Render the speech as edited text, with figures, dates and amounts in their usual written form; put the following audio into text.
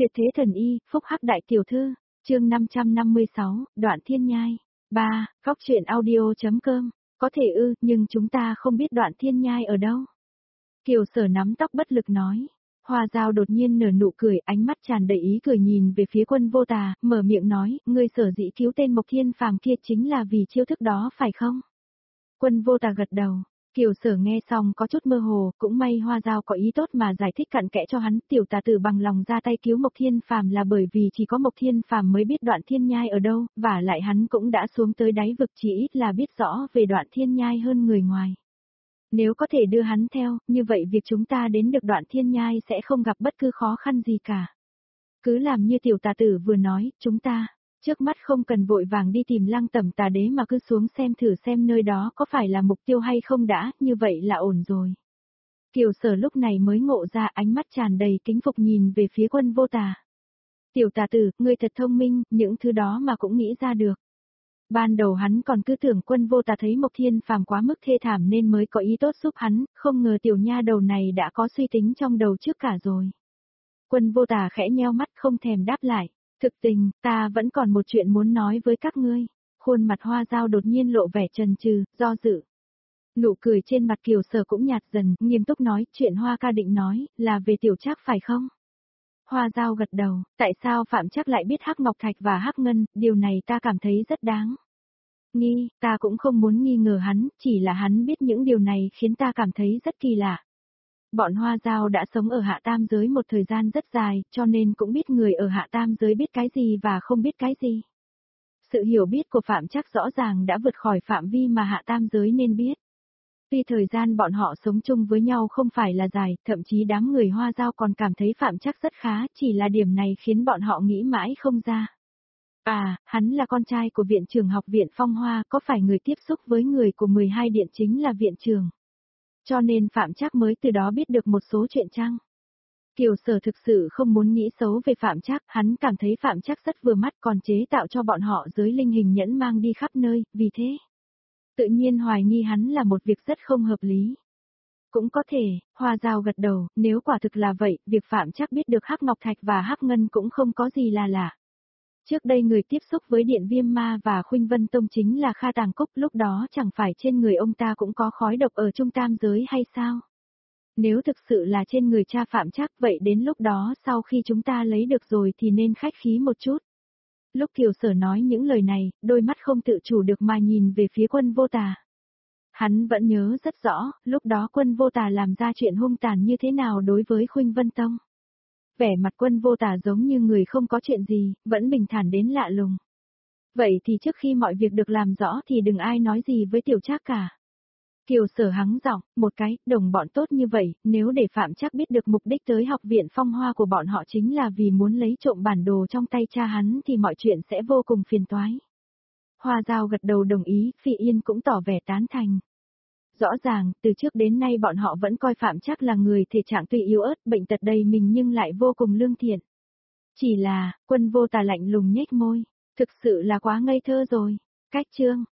Tuyệt thế thần y, phúc hắc đại tiểu thư, chương 556, đoạn thiên nhai. 3. Góc truyện audio.com. Có thể nhưng chúng ta không biết đoạn thiên nhai ở đâu. Kiều Sở nắm tóc bất lực nói. Hoa Dao đột nhiên nở nụ cười, ánh mắt tràn đầy ý cười nhìn về phía Quân Vô Tà, mở miệng nói, ngươi sở dĩ cứu tên Mộc Thiên Phàm kia chính là vì chiêu thức đó phải không? Quân Vô Tà gật đầu. Kiều Sở nghe xong có chút mơ hồ, cũng may Hoa Dao có ý tốt mà giải thích cặn kẽ cho hắn, tiểu tà tử bằng lòng ra tay cứu Mộc Thiên Phàm là bởi vì chỉ có Mộc Thiên Phàm mới biết đoạn thiên nhai ở đâu, và lại hắn cũng đã xuống tới đáy vực, chỉ ít là biết rõ về đoạn thiên nhai hơn người ngoài. Nếu có thể đưa hắn theo, như vậy việc chúng ta đến được đoạn thiên nhai sẽ không gặp bất cứ khó khăn gì cả. Cứ làm như tiểu tà tử vừa nói, chúng ta trước mắt không cần vội vàng đi tìm Lăng Tẩm Tà Đế mà cứ xuống xem thử xem nơi đó có phải là mục tiêu hay không đã, như vậy là ổn rồi. Kiều Sở lúc này mới ngộ ra, ánh mắt tràn đầy kính phục nhìn về phía Quân Vô Tà. Tiểu tà tử, ngươi thật thông minh, những thứ đó mà cũng nghĩ ra được. Ban đầu hắn còn cứ tưởng Quân Vô Tà thấy Mộc Thiên Phàm quá mức thê thảm nên mới có ý tốt giúp hắn, không ngờ tiểu nha đầu này đã có suy tính trong đầu trước cả rồi. Quân Vô Tà khẽ nheo mắt không thèm đáp lại. Thực tình, ta vẫn còn một chuyện muốn nói với các ngươi. Khuôn mặt Hoa Dao đột nhiên lộ vẻ chần chừ, do dự. Nụ cười trên mặt Kiều Sở cũng nhạt dần, nghiêm túc nói, chuyện Hoa ca định nói, là về tiểu Trác phải không? Hoa Dao gật đầu, tại sao Phạm Trác lại biết Hắc Ngọc Thạch và Hắc Ngân, điều này ta cảm thấy rất đáng nghi, ta cũng không muốn nghi ngờ hắn, chỉ là hắn biết những điều này khiến ta cảm thấy rất kỳ lạ. Bọn Hoa Dao đã sống ở Hạ Tam Giới một thời gian rất dài, cho nên cũng biết người ở Hạ Tam Giới biết cái gì và không biết cái gì. Sự hiểu biết của Phạm Trác rõ ràng đã vượt khỏi phạm vi mà Hạ Tam Giới nên biết. Tuy thời gian bọn họ sống chung với nhau không phải là dài, thậm chí đám người Hoa Dao còn cảm thấy Phạm Trác rất khá, chỉ là điểm này khiến bọn họ nghĩ mãi không ra. À, hắn là con trai của viện trưởng học viện Phong Hoa, có phải người tiếp xúc với người của 12 điện chính là viện trưởng? Cho nên Phạm Trác mới từ đó biết được một số chuyện chăng? Kiều Sở thực sự không muốn nghĩ xấu về Phạm Trác, hắn cảm thấy Phạm Trác rất vừa mắt còn chế tạo cho bọn họ giới linh hình nhẫn mang đi khắp nơi, vì thế tự nhiên hoài nghi hắn là một việc rất không hợp lý. Cũng có thể, Hoa Dao gật đầu, nếu quả thực là vậy, việc Phạm Trác biết được Hắc Ngọc Thạch và Hắc Ngân cũng không có gì là lạ. Trước đây người tiếp xúc với Điện Viêm Ma và Khuynh Vân Tông chính là Kha Tàng Cúc, lúc đó chẳng phải trên người ông ta cũng có khói độc ở Trung Tam Giới hay sao? Nếu thực sự là trên người cha Phạm Trác, vậy đến lúc đó sau khi chúng ta lấy được rồi thì nên khách khí một chút. Lúc Kiều Sở nói những lời này, đôi mắt không tự chủ được mà nhìn về phía Quân Vô Tà. Hắn vẫn nhớ rất rõ, lúc đó Quân Vô Tà làm ra chuyện hung tàn như thế nào đối với Khuynh Vân Tông. Vẻ mặt Quân Vô Tà giống như người không có chuyện gì, vẫn bình thản đến lạ lùng. Vậy thì trước khi mọi việc được làm rõ thì đừng ai nói gì với tiểu Trác cả. Kiều Sở hắng giọng, một cái, đồng bọn tốt như vậy, nếu để Phạm Trác biết được mục đích tới học viện Phong Hoa của bọn họ chính là vì muốn lấy trộm bản đồ trong tay cha hắn thì mọi chuyện sẽ vô cùng phiền toái. Hoa Dao gật đầu đồng ý, Phi Yên cũng tỏ vẻ tán thành. Rõ ràng, từ trước đến nay bọn họ vẫn coi Phạm Trác là người thể trạng tuy yếu ớt, bệnh tật đầy mình nhưng lại vô cùng lương thiện. Chỉ là, Quân Vô Tà lạnh lùng nhếch môi, thực sự là quá ngây thơ rồi. Cách chương